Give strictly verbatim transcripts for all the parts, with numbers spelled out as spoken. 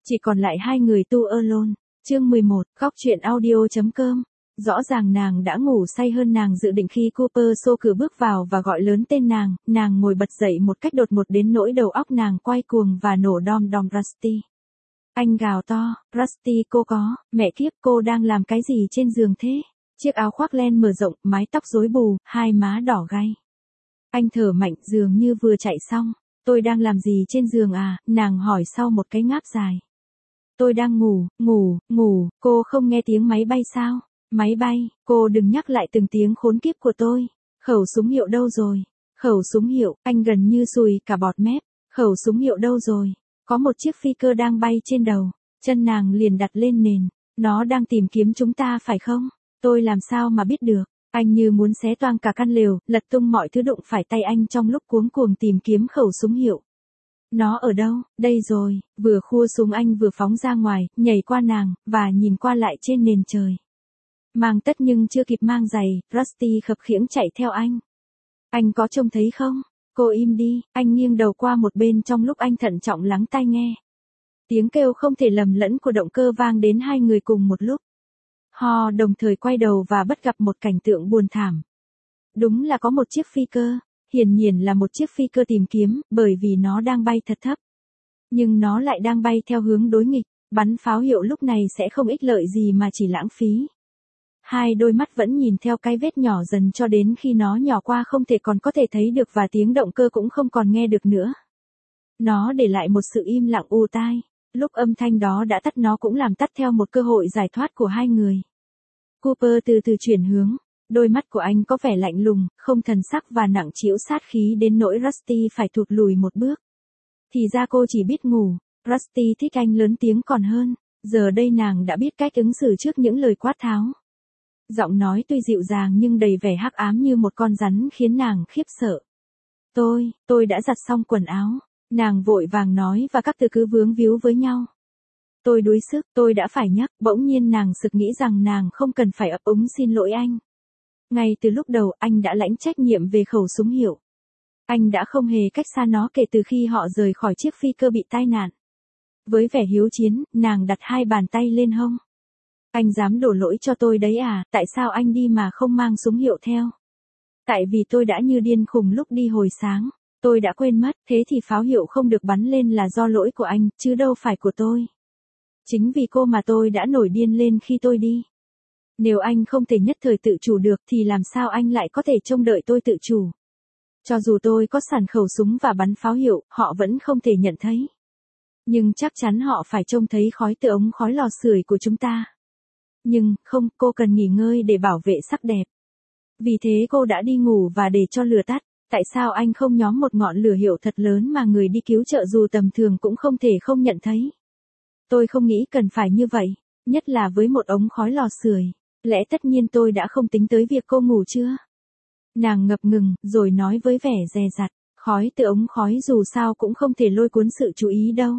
Chỉ còn lại hai người tu alone. Chương mười một, góc truyện audio.com. Rõ ràng nàng đã ngủ say hơn nàng dự định khi Cooper xô cửa bước vào và gọi lớn tên nàng, nàng ngồi bật dậy một cách đột ngột đến nỗi đầu óc nàng quay cuồng và nổ đom đóm. Rusty. Anh gào to, Rusty cô có, mẹ kiếp cô đang làm cái gì trên giường thế? Chiếc áo khoác len mở rộng, mái tóc rối bù, hai má đỏ gay. Anh thở mạnh dường như vừa chạy xong. Tôi đang làm gì trên giường à? Nàng hỏi sau một cái ngáp dài. Tôi đang ngủ, ngủ, ngủ, cô không nghe tiếng máy bay sao? Máy bay, cô đừng nhắc lại từng tiếng khốn kiếp của tôi. Khẩu súng hiệu đâu rồi? Khẩu súng hiệu, anh gần như sùi cả bọt mép. Khẩu súng hiệu đâu rồi? Có một chiếc phi cơ đang bay trên đầu. Chân nàng liền đặt lên nền. Nó đang tìm kiếm chúng ta phải không? Tôi làm sao mà biết được? Anh như muốn xé toang cả căn lều, lật tung mọi thứ đụng phải tay anh trong lúc cuống cuồng tìm kiếm khẩu súng hiệu. Nó ở đâu? Đây rồi, vừa khua súng anh vừa phóng ra ngoài, nhảy qua nàng, và nhìn qua lại trên nền trời. Mang tất nhưng chưa kịp mang giày, Rusty khập khiễng chạy theo anh. Anh có trông thấy không? Cô im đi, anh nghiêng đầu qua một bên trong lúc anh thận trọng lắng tai nghe. Tiếng kêu không thể lầm lẫn của động cơ vang đến hai người cùng một lúc. Họ đồng thời quay đầu và bắt gặp một cảnh tượng buồn thảm. Đúng là có một chiếc phi cơ, hiển nhiên là một chiếc phi cơ tìm kiếm, bởi vì nó đang bay thật thấp. Nhưng nó lại đang bay theo hướng đối nghịch, bắn pháo hiệu lúc này sẽ không ích lợi gì mà chỉ lãng phí. Hai đôi mắt vẫn nhìn theo cái vết nhỏ dần cho đến khi nó nhỏ qua không thể còn có thể thấy được và tiếng động cơ cũng không còn nghe được nữa. Nó để lại một sự im lặng u tai. Lúc âm thanh đó đã tắt nó cũng làm tắt theo một cơ hội giải thoát của hai người. Cooper từ từ chuyển hướng. Đôi mắt của anh có vẻ lạnh lùng, không thần sắc và nặng trĩu sát khí đến nỗi Rusty phải thụt lùi một bước. Thì ra cô chỉ biết ngủ. Rusty thích anh lớn tiếng còn hơn. Giờ đây nàng đã biết cách ứng xử trước những lời quát tháo. Giọng nói tuy dịu dàng nhưng đầy vẻ hắc ám như một con rắn khiến nàng khiếp sợ. Tôi, tôi đã giặt xong quần áo. Nàng vội vàng nói và các từ cứ vướng víu với nhau. Tôi đuối sức, tôi đã phải nhắc, bỗng nhiên nàng sực nghĩ rằng nàng không cần phải ấp úng xin lỗi anh. Ngay từ lúc đầu anh đã lãnh trách nhiệm về khẩu súng hiệu. Anh đã không hề cách xa nó kể từ khi họ rời khỏi chiếc phi cơ bị tai nạn. Với vẻ hiếu chiến, nàng đặt hai bàn tay lên hông. Anh dám đổ lỗi cho tôi đấy à, tại sao anh đi mà không mang súng hiệu theo? Tại vì tôi đã như điên khùng lúc đi hồi sáng. Tôi đã quên mất, thế thì pháo hiệu không được bắn lên là do lỗi của anh, chứ đâu phải của tôi. Chính vì cô mà tôi đã nổi điên lên khi tôi đi. Nếu anh không thể nhất thời tự chủ được thì làm sao anh lại có thể trông đợi tôi tự chủ? Cho dù tôi có sẵn khẩu súng và bắn pháo hiệu, họ vẫn không thể nhận thấy. Nhưng chắc chắn họ phải trông thấy khói từ ống khói lò sưởi của chúng ta. Nhưng, không, cô cần nghỉ ngơi để bảo vệ sắc đẹp. Vì thế cô đã đi ngủ và để cho lửa tắt. Tại sao anh không nhóm một ngọn lửa hiệu thật lớn mà người đi cứu trợ dù tầm thường cũng không thể không nhận thấy? Tôi không nghĩ cần phải như vậy, nhất là với một ống khói lò sưởi. Lẽ tất nhiên tôi đã không tính tới việc cô ngủ chưa? Nàng ngập ngừng, rồi nói với vẻ dè dặt, khói từ ống khói dù sao cũng không thể lôi cuốn sự chú ý đâu.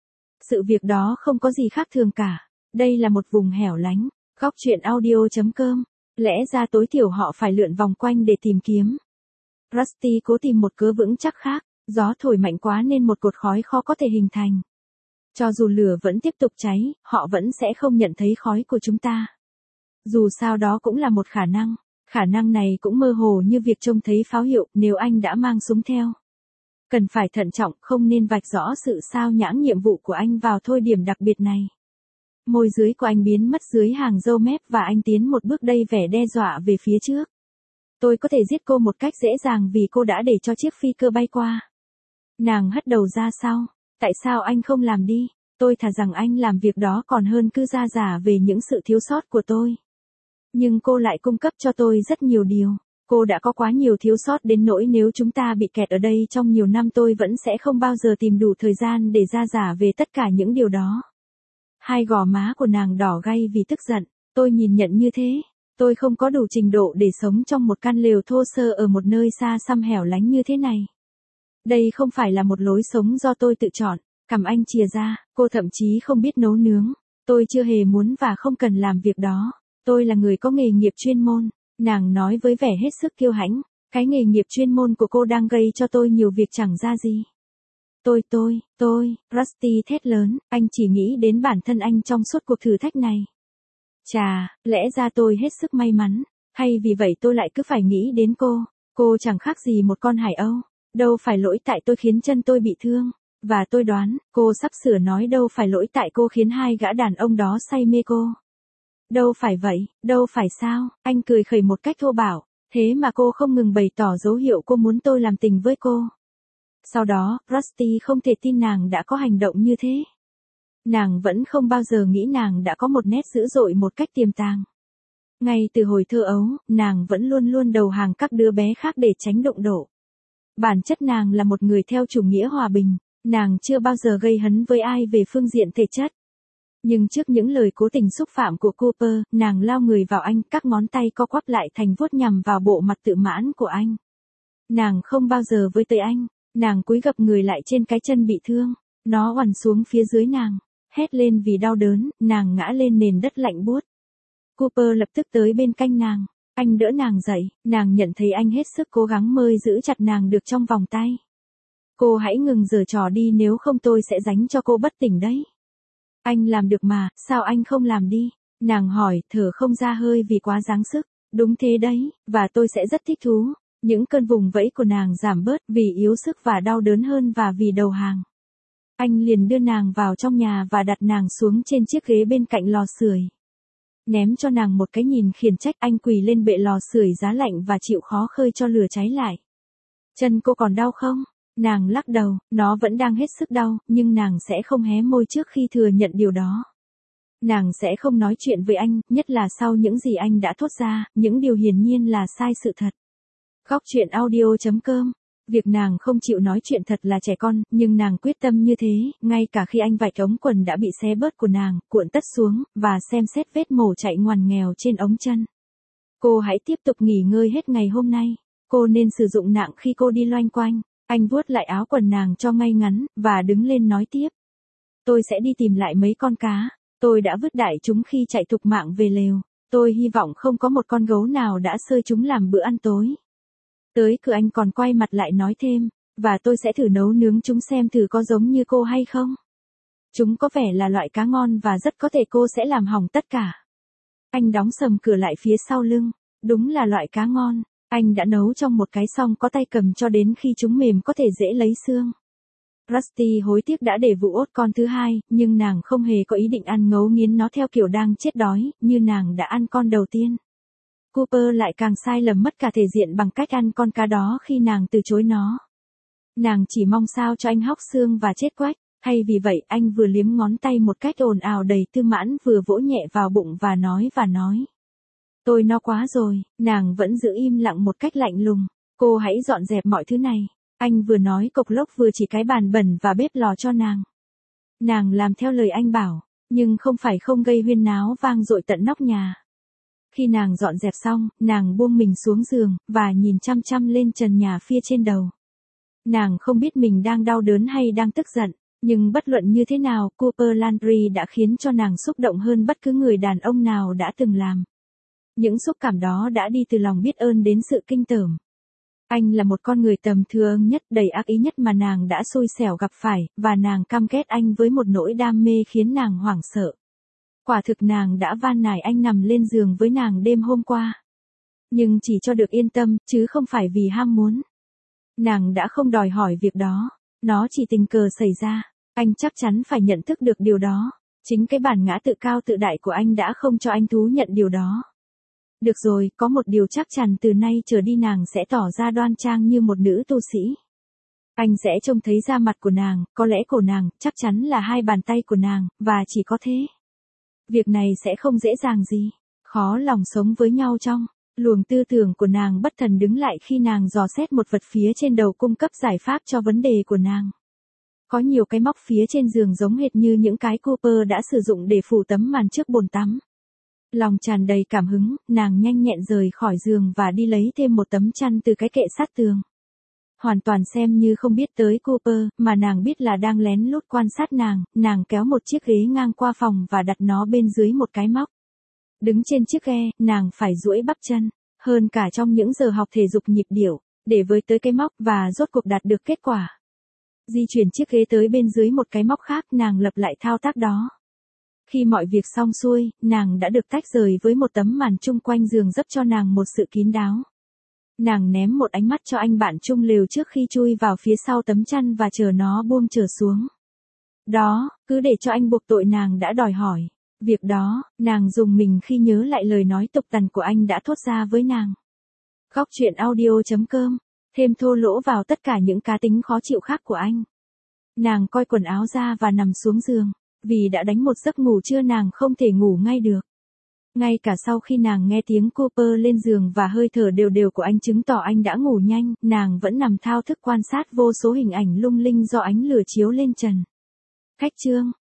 Sự việc đó không có gì khác thường cả. Đây là một vùng hẻo lánh. Góc truyện audio.com. Lẽ ra tối thiểu họ phải lượn vòng quanh để tìm kiếm. Rusty cố tìm một cớ vững chắc khác, gió thổi mạnh quá nên một cột khói khó có thể hình thành. Cho dù lửa vẫn tiếp tục cháy, họ vẫn sẽ không nhận thấy khói của chúng ta. Dù sao đó cũng là một khả năng, khả năng này cũng mơ hồ như việc trông thấy pháo hiệu nếu anh đã mang súng theo. Cần phải thận trọng, không nên vạch rõ sự sao nhãng nhiệm vụ của anh vào thôi điểm đặc biệt này. Môi dưới của anh biến mất dưới hàng râu mép và anh tiến một bước đầy vẻ đe dọa về phía trước. Tôi có thể giết cô một cách dễ dàng vì cô đã để cho chiếc phi cơ bay qua. Nàng hất đầu ra sau. Tại sao anh không làm đi? Tôi thà rằng anh làm việc đó còn hơn cứ ra giả về những sự thiếu sót của tôi. Nhưng cô lại cung cấp cho tôi rất nhiều điều. Cô đã có quá nhiều thiếu sót đến nỗi nếu chúng ta bị kẹt ở đây trong nhiều năm tôi vẫn sẽ không bao giờ tìm đủ thời gian để ra giả về tất cả những điều đó. Hai gò má của nàng đỏ gay vì tức giận. Tôi nhìn nhận như thế. Tôi không có đủ trình độ để sống trong một căn lều thô sơ ở một nơi xa xăm hẻo lánh như thế này. Đây không phải là một lối sống do tôi tự chọn. Cằm anh chìa ra, cô thậm chí không biết nấu nướng. Tôi chưa hề muốn và không cần làm việc đó. Tôi là người có nghề nghiệp chuyên môn. Nàng nói với vẻ hết sức kiêu hãnh. Cái nghề nghiệp chuyên môn của cô đang gây cho tôi nhiều việc chẳng ra gì. Tôi tôi, tôi, Rusty thét lớn, anh chỉ nghĩ đến bản thân anh trong suốt cuộc thử thách này. Chà, lẽ ra tôi hết sức may mắn, hay vì vậy tôi lại cứ phải nghĩ đến cô, cô chẳng khác gì một con hải âu, đâu phải lỗi tại tôi khiến chân tôi bị thương, và tôi đoán, cô sắp sửa nói đâu phải lỗi tại cô khiến hai gã đàn ông đó say mê cô. Đâu phải vậy, đâu phải sao, anh cười khẩy một cách thô bạo, thế mà cô không ngừng bày tỏ dấu hiệu cô muốn tôi làm tình với cô. Sau đó, Rusty không thể tin nàng đã có hành động như thế. Nàng vẫn không bao giờ nghĩ nàng đã có một nét dữ dội một cách tiềm tàng. Ngay từ hồi thơ ấu, nàng vẫn luôn luôn đầu hàng các đứa bé khác để tránh đụng độ. Bản chất nàng là một người theo chủ nghĩa hòa bình, nàng chưa bao giờ gây hấn với ai về phương diện thể chất. Nhưng trước những lời cố tình xúc phạm của Cooper, nàng lao người vào anh, các ngón tay co quắp lại thành vuốt nhằm vào bộ mặt tự mãn của anh. Nàng không bao giờ với tới anh, nàng cúi gập người lại trên cái chân bị thương, nó oằn xuống phía dưới nàng, hét lên vì đau đớn, nàng ngã lên nền đất lạnh buốt. Cooper lập tức tới bên cạnh nàng, anh đỡ nàng dậy, nàng nhận thấy anh hết sức cố gắng mơi giữ chặt nàng được trong vòng tay. Cô hãy ngừng giở trò đi nếu không tôi sẽ đánh cho cô bất tỉnh đấy. Anh làm được mà, sao anh không làm đi? Nàng hỏi, thở không ra hơi vì quá giáng sức. Đúng thế đấy, và tôi sẽ rất thích thú. Những cơn vùng vẫy của nàng giảm bớt vì yếu sức và đau đớn hơn và vì đầu hàng. Anh liền đưa nàng vào trong nhà và đặt nàng xuống trên chiếc ghế bên cạnh lò sưởi. Ném cho nàng một cái nhìn khiển trách, anh quỳ lên bệ lò sưởi giá lạnh và chịu khó khơi cho lửa cháy lại. Chân cô còn đau không? Nàng lắc đầu, nó vẫn đang hết sức đau, nhưng nàng sẽ không hé môi trước khi thừa nhận điều đó. Nàng sẽ không nói chuyện với anh, nhất là sau những gì anh đã thốt ra, những điều hiển nhiên là sai sự thật. Góc truyện audio chấm com. Việc nàng không chịu nói chuyện thật là trẻ con, nhưng nàng quyết tâm như thế, ngay cả khi anh vạch ống quần đã bị xé bớt của nàng, cuộn tất xuống, và xem xét vết mổ chạy ngoằn nghèo trên ống chân. Cô hãy tiếp tục nghỉ ngơi hết ngày hôm nay. Cô nên sử dụng nạng khi cô đi loanh quanh. Anh vuốt lại áo quần nàng cho ngay ngắn, và đứng lên nói tiếp. Tôi sẽ đi tìm lại mấy con cá. Tôi đã vứt đại chúng khi chạy thục mạng về lều. Tôi hy vọng không có một con gấu nào đã sơi chúng làm bữa ăn tối. Tới cửa anh còn quay mặt lại nói thêm, và tôi sẽ thử nấu nướng chúng xem thử có giống như cô hay không. Chúng có vẻ là loại cá ngon và rất có thể cô sẽ làm hỏng tất cả. Anh đóng sầm cửa lại phía sau lưng. Đúng là loại cá ngon. Anh đã nấu trong một cái xong có tay cầm cho đến khi chúng mềm có thể dễ lấy xương. Rusty hối tiếc đã để vụ ốt con thứ hai, nhưng nàng không hề có ý định ăn ngấu nghiến nó theo kiểu đang chết đói, như nàng đã ăn con đầu tiên. Cooper lại càng sai lầm mất cả thể diện bằng cách ăn con cá đó khi nàng từ chối nó. Nàng chỉ mong sao cho anh hóc xương và chết quách, hay vì vậy anh vừa liếm ngón tay một cách ồn ào đầy tư mãn vừa vỗ nhẹ vào bụng và nói và nói. Tôi no quá rồi, nàng vẫn giữ im lặng một cách lạnh lùng. Cô hãy dọn dẹp mọi thứ này. Anh vừa nói cộc lốc vừa chỉ cái bàn bẩn và bếp lò cho nàng. Nàng làm theo lời anh bảo, nhưng không phải không gây huyên náo vang dội tận nóc nhà. Khi nàng dọn dẹp xong, nàng buông mình xuống giường, và nhìn chăm chăm lên trần nhà phía trên đầu. Nàng không biết mình đang đau đớn hay đang tức giận, nhưng bất luận như thế nào, Cooper Landry đã khiến cho nàng xúc động hơn bất cứ người đàn ông nào đã từng làm. Những xúc cảm đó đã đi từ lòng biết ơn đến sự kinh tởm. Anh là một con người tầm thường nhất, đầy ác ý nhất mà nàng đã xui xẻo gặp phải, và nàng căm ghét anh với một nỗi đam mê khiến nàng hoảng sợ. Quả thực nàng đã van nài anh nằm lên giường với nàng đêm hôm qua. Nhưng chỉ cho được yên tâm, chứ không phải vì ham muốn. Nàng đã không đòi hỏi việc đó, nó chỉ tình cờ xảy ra. Anh chắc chắn phải nhận thức được điều đó. Chính cái bản ngã tự cao tự đại của anh đã không cho anh thú nhận điều đó. Được rồi, có một điều chắc chắn từ nay trở đi nàng sẽ tỏ ra đoan trang như một nữ tu sĩ. Anh sẽ trông thấy da mặt của nàng, có lẽ cổ nàng, chắc chắn là hai bàn tay của nàng, và chỉ có thế. Việc này sẽ không dễ dàng gì. Khó lòng sống với nhau trong. Luồng tư tưởng của nàng bất thần đứng lại khi nàng dò xét một vật phía trên đầu cung cấp giải pháp cho vấn đề của nàng. Có nhiều cái móc phía trên giường giống hệt như những cái Cooper đã sử dụng để phủ tấm màn trước bồn tắm. Lòng tràn đầy cảm hứng, nàng nhanh nhẹn rời khỏi giường và đi lấy thêm một tấm chăn từ cái kệ sát tường. Hoàn toàn xem như không biết tới Cooper, mà nàng biết là đang lén lút quan sát nàng, nàng kéo một chiếc ghế ngang qua phòng và đặt nó bên dưới một cái móc. Đứng trên chiếc ghe, nàng phải duỗi bắp chân, hơn cả trong những giờ học thể dục nhịp điệu, để với tới cái móc và rốt cuộc đạt được kết quả. Di chuyển chiếc ghế tới bên dưới một cái móc khác, nàng lặp lại thao tác đó. Khi mọi việc xong xuôi, nàng đã được tách rời với một tấm màn chung quanh giường giúp cho nàng một sự kín đáo. Nàng ném một ánh mắt cho anh bạn chung lều trước khi chui vào phía sau tấm chăn và chờ nó buông trở xuống. Đó, cứ để cho anh buộc tội nàng đã đòi hỏi. Việc đó, nàng dùng mình khi nhớ lại lời nói tục tằn của anh đã thốt ra với nàng. Góc truyện audio chấm com, thêm thô lỗ vào tất cả những cá tính khó chịu khác của anh. Nàng coi quần áo ra và nằm xuống giường. Vì đã đánh một giấc ngủ trưa nàng không thể ngủ ngay được. Ngay cả sau khi nàng nghe tiếng Cooper lên giường và hơi thở đều đều của anh chứng tỏ anh đã ngủ nhanh, nàng vẫn nằm thao thức quan sát vô số hình ảnh lung linh do ánh lửa chiếu lên trần. Khách chương